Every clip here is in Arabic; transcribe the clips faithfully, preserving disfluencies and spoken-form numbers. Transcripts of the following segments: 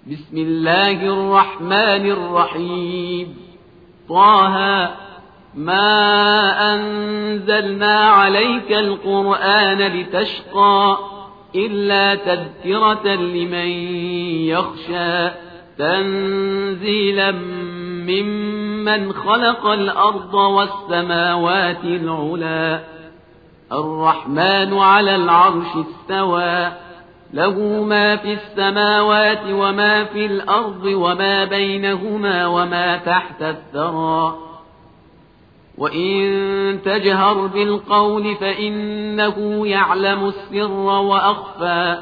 بسم الله الرحمن الرحيم. طه ما أنزلنا عليك القرآن لتشقى إلا تذكرة لمن يخشى تنزيلا ممن خلق الأرض والسماوات العلى الرحمن على العرش استوى له ما في السماوات وما في الأرض وما بينهما وما تحت الثرى وإن تجهر بالقول فإنه يعلم السر وأخفى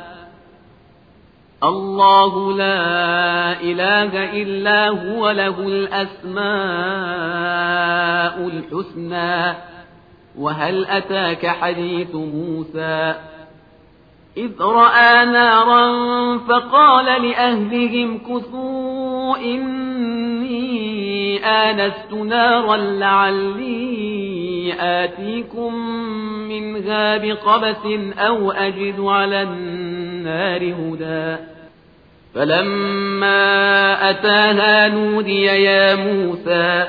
الله لا إله إلا هو له الأسماء الحسنى وهل أتاك حديث موسى إذ رأى نارا فقال لأهلهم كثوا إني آنست نارا لعلي آتيكم منها بقبس أو أجد على النار هدى فلما أتاها نودي يا موسى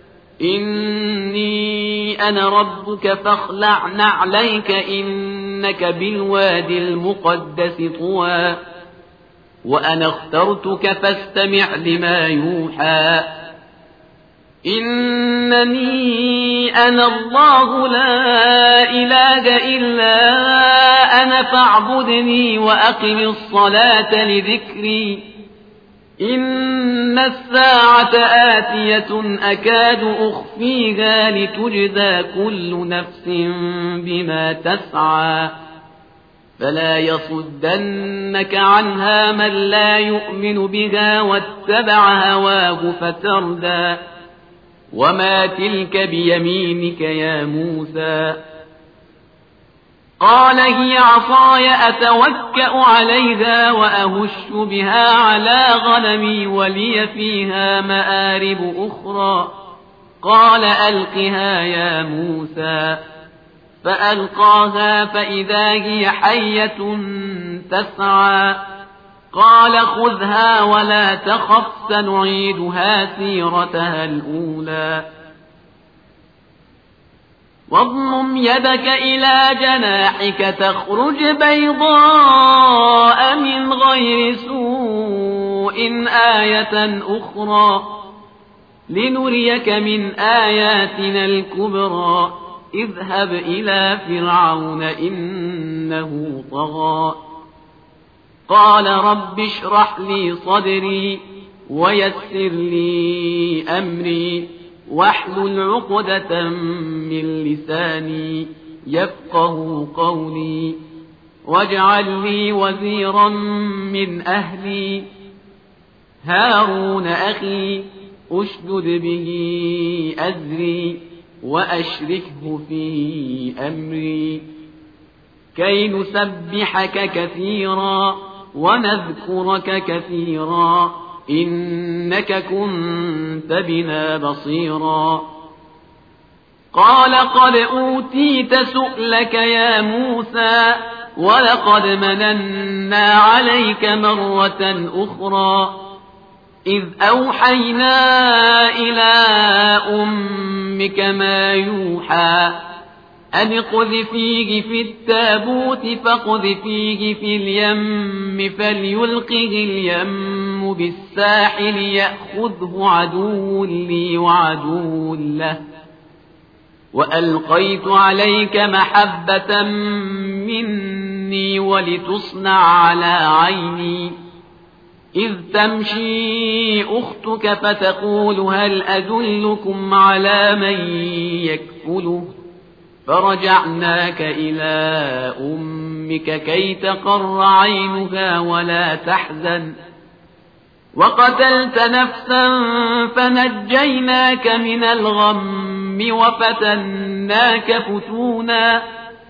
إني أنا ربك فاخلع نعليك إنك بالوادي المقدس طوى وأنا اخترتك فاستمع لما يوحى إنني أنا الله لا إله إلا أنا فاعبدني وأقم الصلاة لذكري إن الساعة آتية أكاد أخفيها لتجزى كل نفس بما تسعى فلا يصدنك عنها من لا يؤمن بها واتبع هواه فتردى وما تلك بيمينك يا موسى قال هي عصاي أتوكأ عليها وأهش بها على غنمي ولي فيها مآرب أخرى قال ألقها يا موسى فألقاها فإذا هي حية تسعى قال خذها ولا تخف سنعيدها سيرتها الأولى واضمم يدك إلى جناحك تخرج بيضاء من غير سوء آية أخرى لنريك من آياتنا الكبرى اذهب إلى فرعون إنه طغى قال رب اشرح لي صدري ويسر لي أمري واحلل عقدة من لساني يفقه قولي واجعل لي وزيرا من أهلي هارون أخي أشدد به أزري وأشركه في أمري كي نسبحك كثيرا ونذكرك كثيرا إنك كنت بنا بصيرا قال قد أوتيت سؤلك يا موسى ولقد مننا عليك مرة أخرى إذ أوحينا إلى أمك ما يوحى أن اقذفيه في التابوت فاقذفيه في اليم فليلقه اليم بالساحل يأخذه عدو لي وعدو له وألقيت عليك محبة مني ولتصنع على عيني إذ تمشي أختك فتقول هل أدلكم على من يكفله فرجعناك إلى أمك كي تقر عينها ولا تحزن وقتلت نفسا فنجيناك من الغم وفتناك فتونا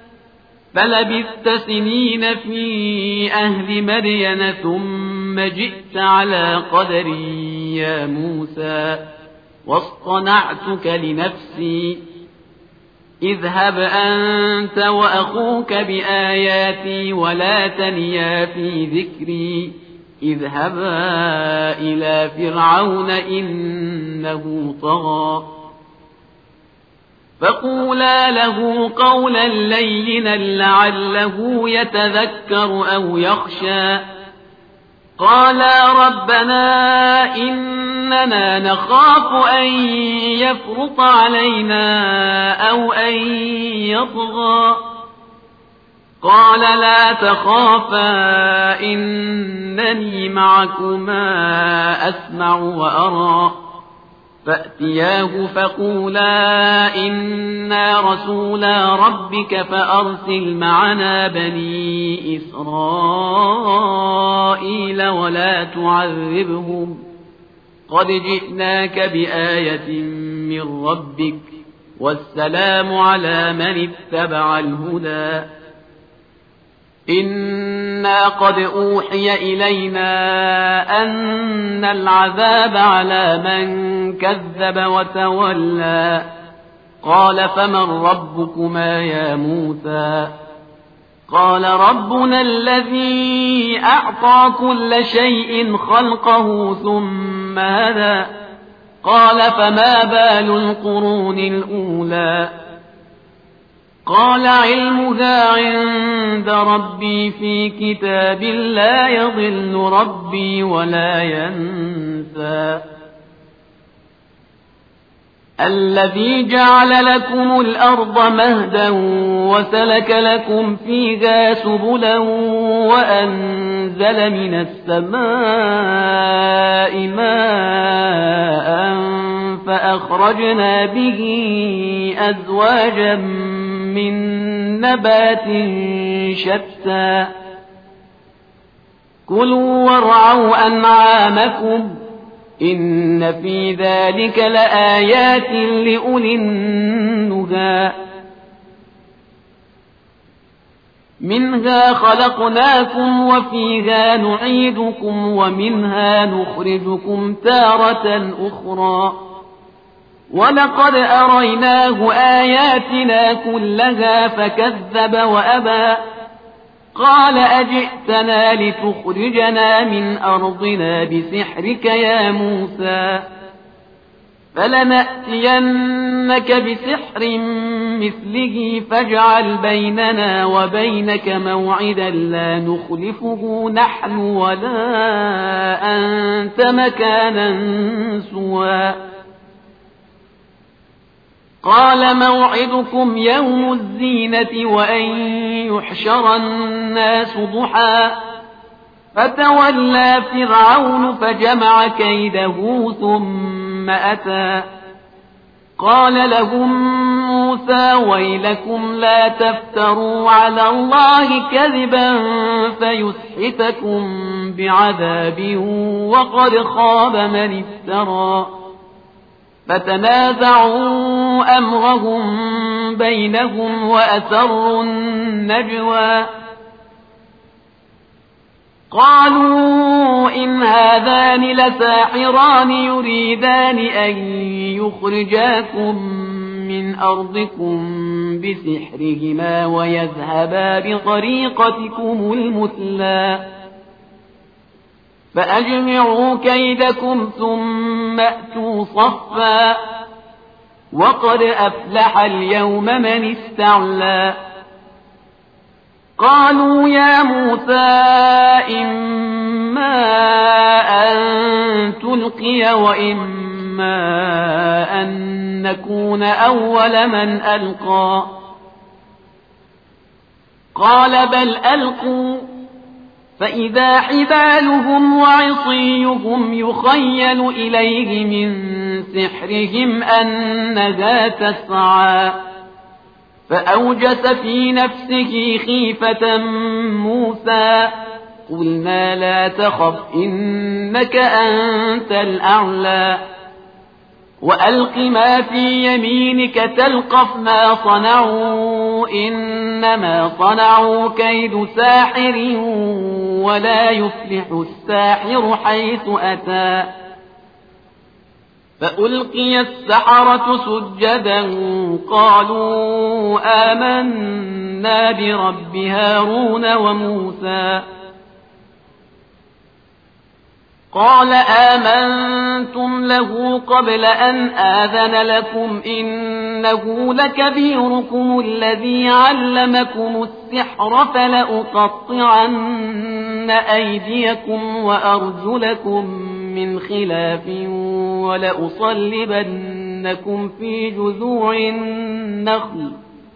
فلبثت سنين في أهل مدين ثم جئت على قدري يا موسى واصطنعتك لنفسي اذهب أنت وأخوك بآياتي ولا تنيا في ذكري اذهبا إلى فرعون إنه طغى فقولا له قولا لينا لعله يتذكر أو يخشى قالا ربنا إننا نخاف أن يفرط علينا أو أن يطغى قال لا تخافا إنني معكما أسمع وأرى فأتياه فقولا إنا رسولا ربك فأرسل معنا بني إسرائيل ولا تعذبهم قد جئناك بآية من ربك والسلام على من اتبع الهدى إنا قد أوحي إلينا أن العذاب على من كذب وتولى قال فمن ربكما يا موسى قال ربنا الذي أعطى كل شيء خلقه ثم هدى قال فما بال القرون الأولى قال علمها عند ربي في كتاب لا يضل ربي ولا ينسى الذي جعل لكم الأرض مهدا وسلك لكم فيها سبلا وأنزل من السماء ماء فأخرجنا به أزواجا من نبات شتى كلوا وارعوا أنعامكم إن في ذلك لآيات لأولي النهى منها خلقناكم وفيها نعيدكم ومنها نخرجكم تارة أخرى ولقد أريناه آياتنا كلها فكذب وأبى قال أجئتنا لتخرجنا من أرضنا بسحرك يا موسى فلنأتينك بسحر مثله فاجعل بيننا وبينك موعدا لا نخلفه نحن ولا أنت مكانا سوى قال موعدكم يوم الزينة وأن يحشر الناس ضحى فتولى فرعون فجمع كيده ثم أتى قال لهم موسى ويلكم لا تفتروا على الله كذبا فيسحتكم بعذاب وقد خاب من افترى فتنازعوا أمرهم بينهم وأسروا النجوى قالوا إن هذان لساحران يريدان أن يخرجاكم من أرضكم بسحرهما ويذهبا بطريقتكم المثلى فأجمعوا كيدكم ثم أتوا صفا وقد أفلح اليوم من استعلى قالوا يا موسى إما أن تلقي وإما أن نكون أول من ألقى قال بل ألقوا فإذا حبالهم وعصيهم يخيل إليه من سحرهم أنها تسعى فأوجس في نفسه خيفة موسى قلنا لا تخف إنك أنت الأعلى وألق ما في يمينك تلقف ما صنعوا إنما صنعوا كيد ساحر ولا يفلح الساحر حيث أتى فألقي السحرة سجدا قالوا آمنا برب هارون وموسى قال آمنتم له قبل أن آذن لكم إنه لكبيركم الذي علمكم السحر فلأقطعن أيديكم وأرجلكم من خلاف ولأصلبنكم في جذوع النخل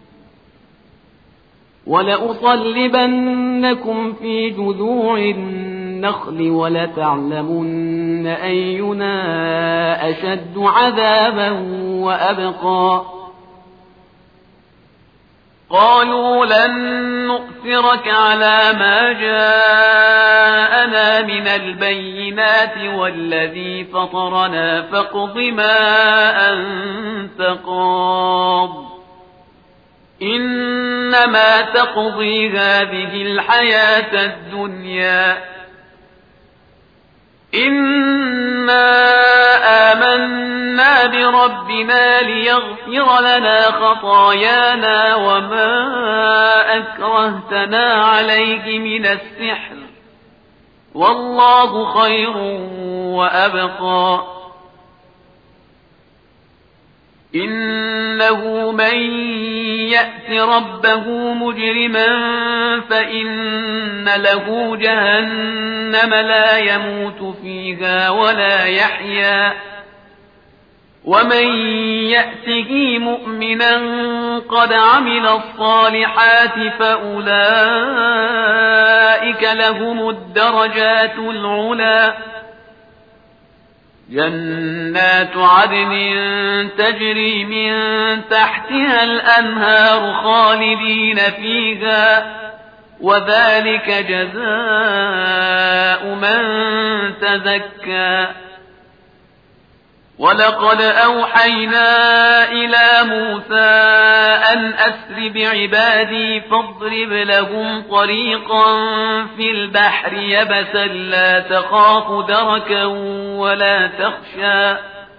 ولأصلبنكم في جذوع النخل ولتعلمن أينا أشد عذابا وأبقى قالوا لن نؤثرك على ما جاءنا من البينات والذي فطرنا فاقض ما أنت قاض إنما تقضي هذه الحياة الدنيا إنا آمنا بربنا ليغفر لنا خطايانا وما أكرهتنا عليه من السحر والله خير وأبقى إنه من يأت ربه مجرما فإن له جهنم لا يموت فيها ولا يحيا ومن يأته مؤمنا قد عمل الصالحات فأولئك لهم الدرجات العلى جنات عدن تجري من تحتها الأنهار خالدين فيها وذلك جزاء من تزكى ولقد أوحينا إلى موسى أن أسر بعبادي فاضرب لهم طريقا في البحر يبسا لا تخاف دركا ولا تخشى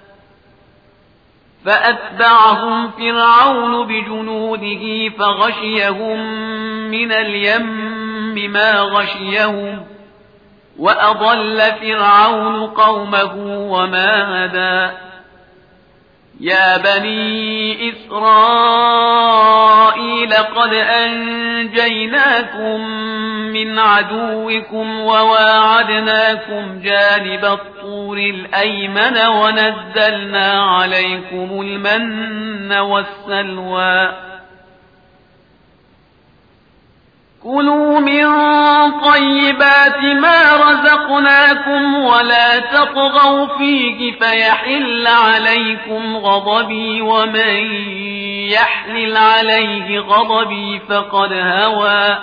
فأتبعهم فرعون بجنوده فغشيهم من اليم ما غشيهم وأضل فرعون قومه وما هدى يا بني إسرائيل قد أنجيناكم من عدوكم وواعدناكم جانب الطور الأيمن ونزلنا عليكم المن والسلوى كلوا من طيبات ما رزقناكم ولا تطغوا فيه فيحل عليكم غضبي ومن يحلل عليه غضبي فقد هوى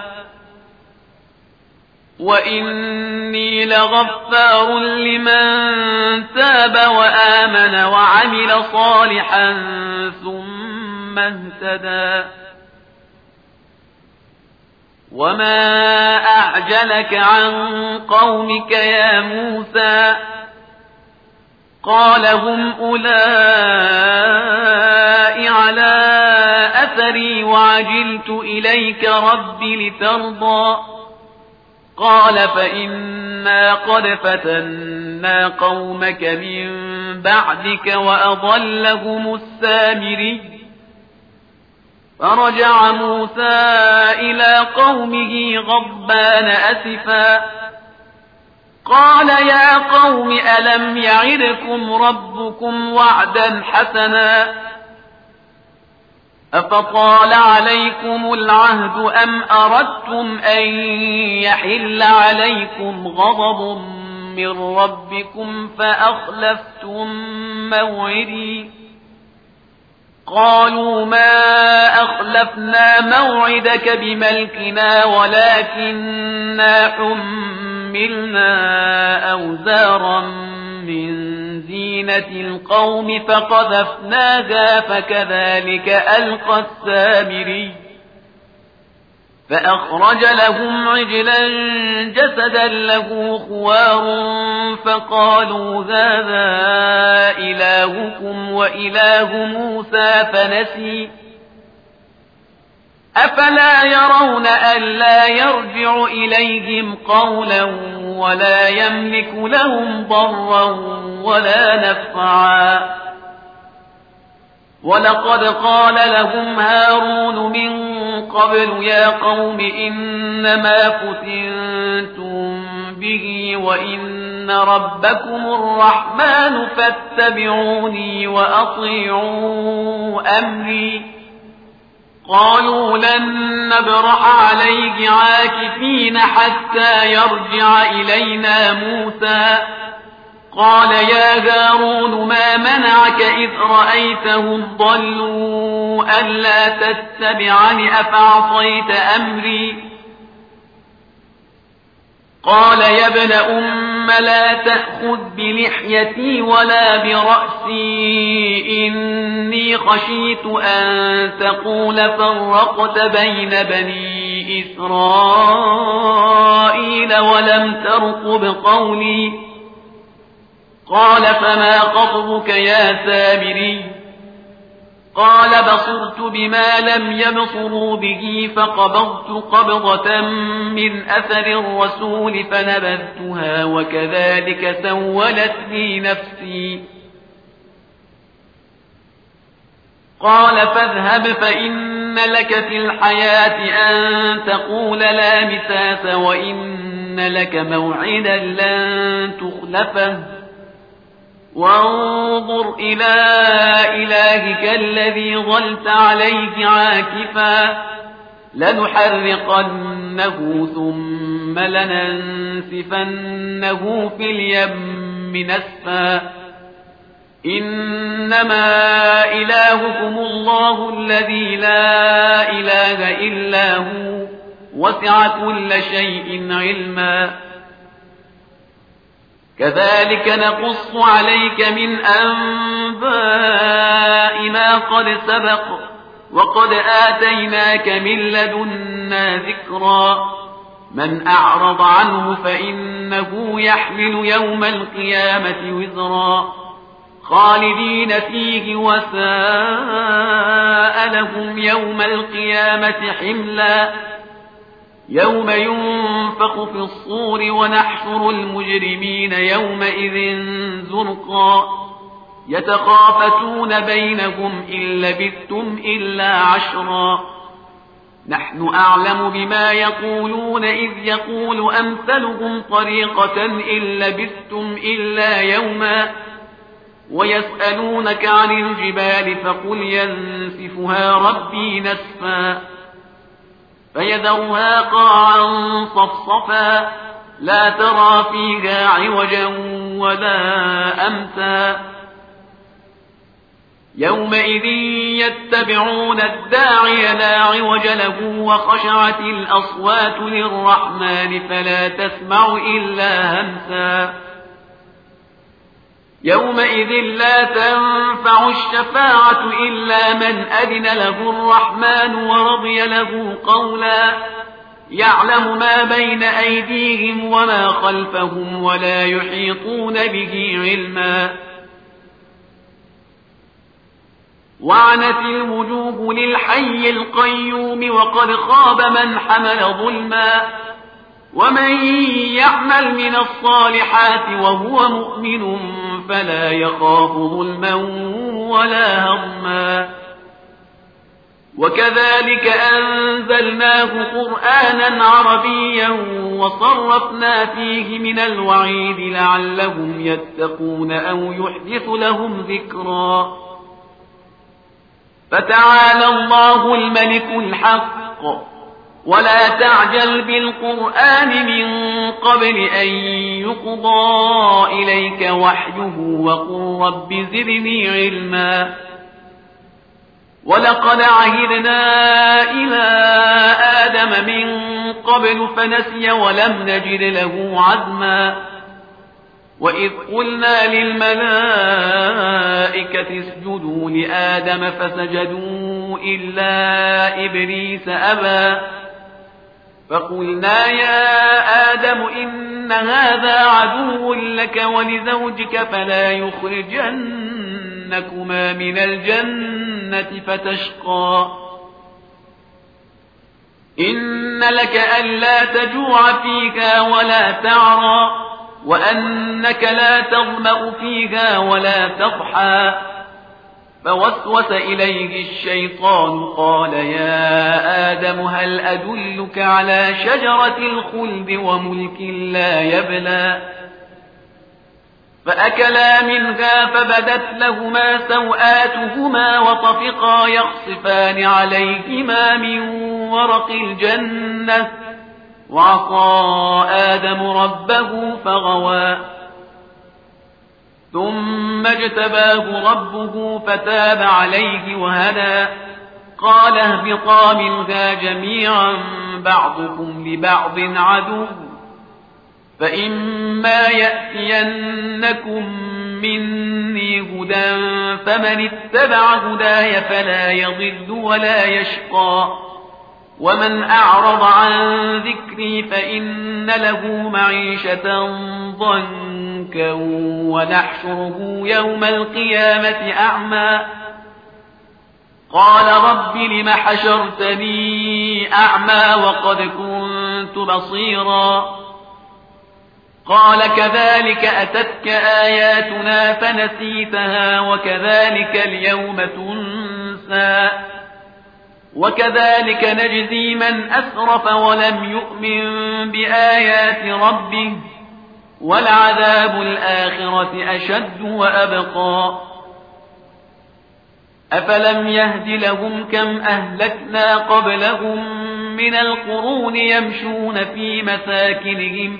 وإني لغفار لمن تاب وآمن وعمل صالحا ثم اهتدى وما أعجلك عن قومك يا موسى قال هم أولئك على أثري وعجلت إليك رب لترضى قال فإنا قد فتنا قومك من بعدك وأضلهم السامري فرجع موسى إلى قومه غضبان أسفا قال يا قوم ألم يعدكم ربكم وعدا حسنا أفطال عليكم العهد أم أردتم أن يحل عليكم غضب من ربكم فأخلفتم موعدي قالوا ما أخلفنا موعدك بملكنا ولكننا حملنا أوزارا من زينة القوم فقذفناها فكذلك ألقى السامري فأخرج لهم عجلا جسدا له خوار فقالوا هذا إلهكم وإله موسى فنسي أفلا يرون ألا يرجع إليهم قولا ولا يملك لهم ضرا ولا نفعا ولقد قال لهم هارون من قبل يا قوم إنما فتنتم به وإن ربكم الرحمن فاتبعوني وأطيعوا أمري قالوا لن نبرح عليه عاكفين حتى يرجع إلينا موسى قال يا هارون ما منعك إذ رأيتهم ضلوا ألا تتبعني أفعصيت أمري قال يا ابن أم لا تأخذ بلحيتي ولا برأسي إني خشيت أن تقول فرقت بين بني إسرائيل ولم ترقب قولي قال فما خطبك يا سامري قال بصرت بما لم يبصروا به فقبضت قبضة من أثر الرسول فنبذتها وكذلك سولت لي نفسي قال فاذهب فإن لك في الحياة أن تقول لا مساس وإن لك موعدا لن تخلفه وانظر إلى إلهك الذي ظلت عليه عاكفا لنحرقنه ثم لننسفنه في اليم نسفا إنما إلهكم الله الذي لا إله إلا هو وسع كل شيء علما كذلك نقص عليك من أنباء ما قد سبق وقد آتيناك من لدنا ذكرا من أعرض عنه فإنه يحمل يوم القيامة وزرا خالدين فيه وساء لهم يوم القيامة حملا يوم ينفخ في الصور ونحشر المجرمين يومئذ زرقا يتخافتون بينهم إن لبثتم إلا عشرا نحن أعلم بما يقولون إذ يقول أمثلهم طريقة إن لبثتم إلا يوما ويسألونك عن الجبال فقل ينسفها ربي نسفا فيذرها قاعا صفصفا لا ترى فيها عوجا ولا أمتا يومئذ يتبعون الداعي لا عوج له وخشعت الأصوات للرحمن فلا تسمع إلا همسا يومئذ لا تنفع الشفاعة إلا من أذن له الرحمن ورضي له قولا يعلم ما بين أيديهم وما خلفهم ولا يحيطون به علما وعنت الوجوه للحي القيوم وقد خاب من حمل ظلما ومن يعمل من الصالحات وهو مؤمن فلا يخاف ظلما ولا هضما وكذلك أنزلناه قرآنا عربيا وصرفنا فيه من الوعيد لعلهم يتقون أو يحدث لهم ذكرا فتعالى الله الملك الحق ولا تعجل بالقرآن من قبل أن يقضى إليك وحيه وقل رب زدني علما ولقد عهدنا إلى آدم من قبل فنسي ولم نجد له عزما وإذ قلنا للملائكة اسجدوا لآدم فسجدوا إلا إبليس أبى فقلنا يا آدم إن هذا عدو لك ولزوجك فلا يخرجنكما من الجنة فتشقى إن لك ألا تجوع فيها ولا تعرى وأنك لا تظمأ فيها ولا تضحى فوسوس إليه الشيطان قال يا آدم هل أدلك على شجرة الخلد وملك لا يبلى فأكلا منها فبدت لهما سوآتهما وطفقا يخصفان عليهما من ورق الجنة وعصى آدم ربه فغوى ثم اجتباه ربه فتاب عليه وهدى قال اهبطا منها جميعا بعضكم لبعض عدو فإما يأتينكم مني هدى فمن اتبع هداي فلا يضل ولا يشقى ومن أعرض عن ذكري فإن له معيشة ضنكا ونحشره يوم القيامة أعمى قال رب لم حشرتني أعمى وقد كنت بصيرا قال كذلك أتتك آياتنا فنسيتها وكذلك اليوم تنسى وكذلك نجزي من أسرف ولم يؤمن بآيات ربه ولعذاب الآخرة أشد وأبقى أفلم يهد لهم كم أهلكنا قبلهم من القرون يمشون في مساكنهم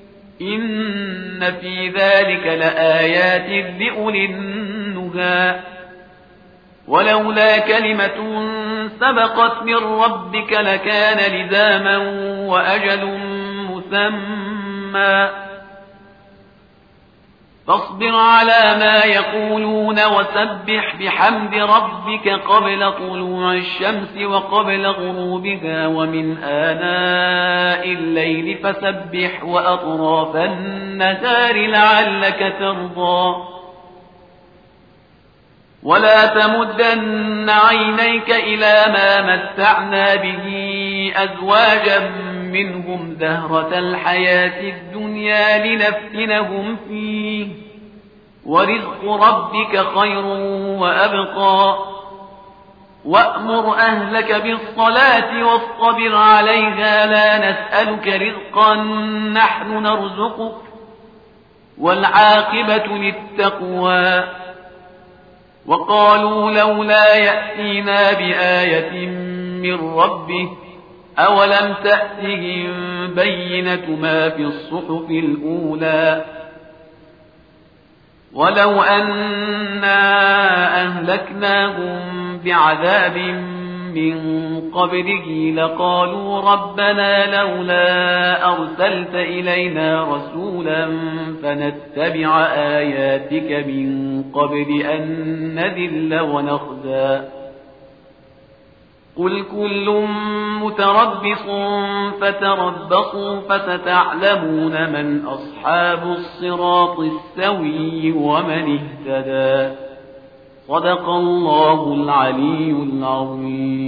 إن في ذلك لآيات لأولي النهى ولولا كلمة سبقت من ربك لكان لزاما وأجل مسمى فاصبر على ما يقولون وسبح بحمد ربك قبل طلوع الشمس وقبل غروبها ومن آناء الليل فسبح وأطراف النهار لعلك ترضى ولا تمدن عينيك إلى ما متعنا به أزواجا منهم زهرة الحياة الدنيا لنفتنهم فيه ورزق ربك خير وأبقى وأمر أهلك بالصلاة واصطبر عليها لا نسألك رزقا نحن نرزقك والعاقبة للتقوى وقالوا لولا يأتينا بآية من ربه أولم تأتهم بينة ما في الصحف الأولى ولو أنا أهلكناهم بعذاب من قبله لقالوا ربنا لولا أرسلت إلينا رسولا فنتبع آياتك من قبل أن نذل ونخزى قل كل متربص فتربصوا فستعلمون من أصحاب الصراط السوي ومن اهتدى صدق الله العلي العظيم.